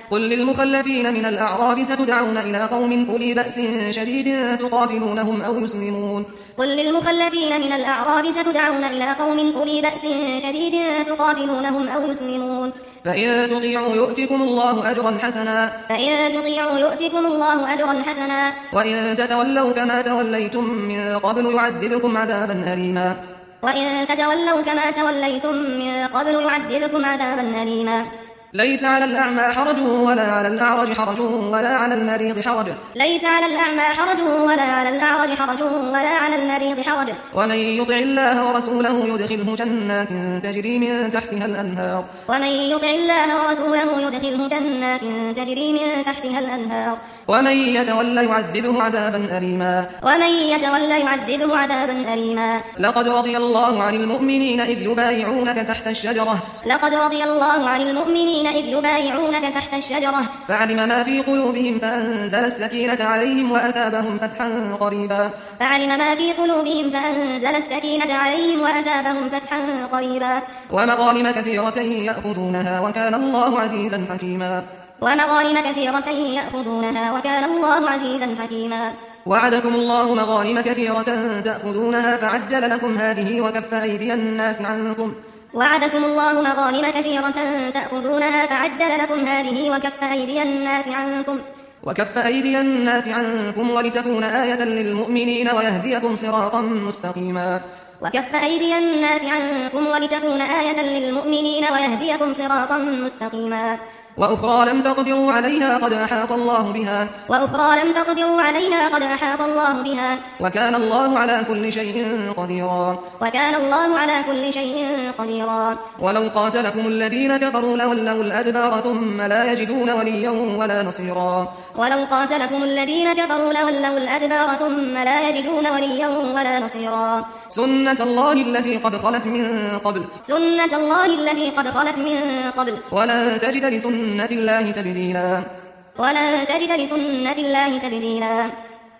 قل للمخلفين من الأعراب ستدعون إلى قوم أولي بأس شديد تقاتلونهم أو يسلمون قل للمخلفين من الأعراب ستدعون إلى قوم أولي بأس شديد تقاتلونهم أو يسلمون فإن تطيعوا يؤتكم الله أجرا حسنا وإن تتولوا كما توليتم من قبل يعذبكم عذابا أليما ليس على الأعمى حرج ولا على الأعرج حرج ولا على المريض حرج ومن يطع الله ورسوله يدخله جنات تجري من تحتها الأنهار ومن يتولى يعذبه عذابا أليما لقد رضي الله عن المؤمنين إذ يبايعونك تحت الشجرة فعلم ما في قلوبهم فأنزل السكينة عليهم وأثابهم فتحا قريبا ومغانم كثيرة يأخذونها وكان الله عزيزا حكيما وعدكم الله مغانم كثيرة تأخذونها فعجل لكم هذه وكف أيدي الناس عنكم ولتكون آية للمؤمنين ويهديكم صراطا مستقيما وأخرى لم تقدروا عليها قد أحاط الله بها وكان الله على كل شيء قديرا ولو قاتلكم الذين كفروا لولوا الأدبار ثم لا يجدون وليا ولا نصيرا سنة الله التي قد خلت من قبل ولن تجد لسنة الله تبديلا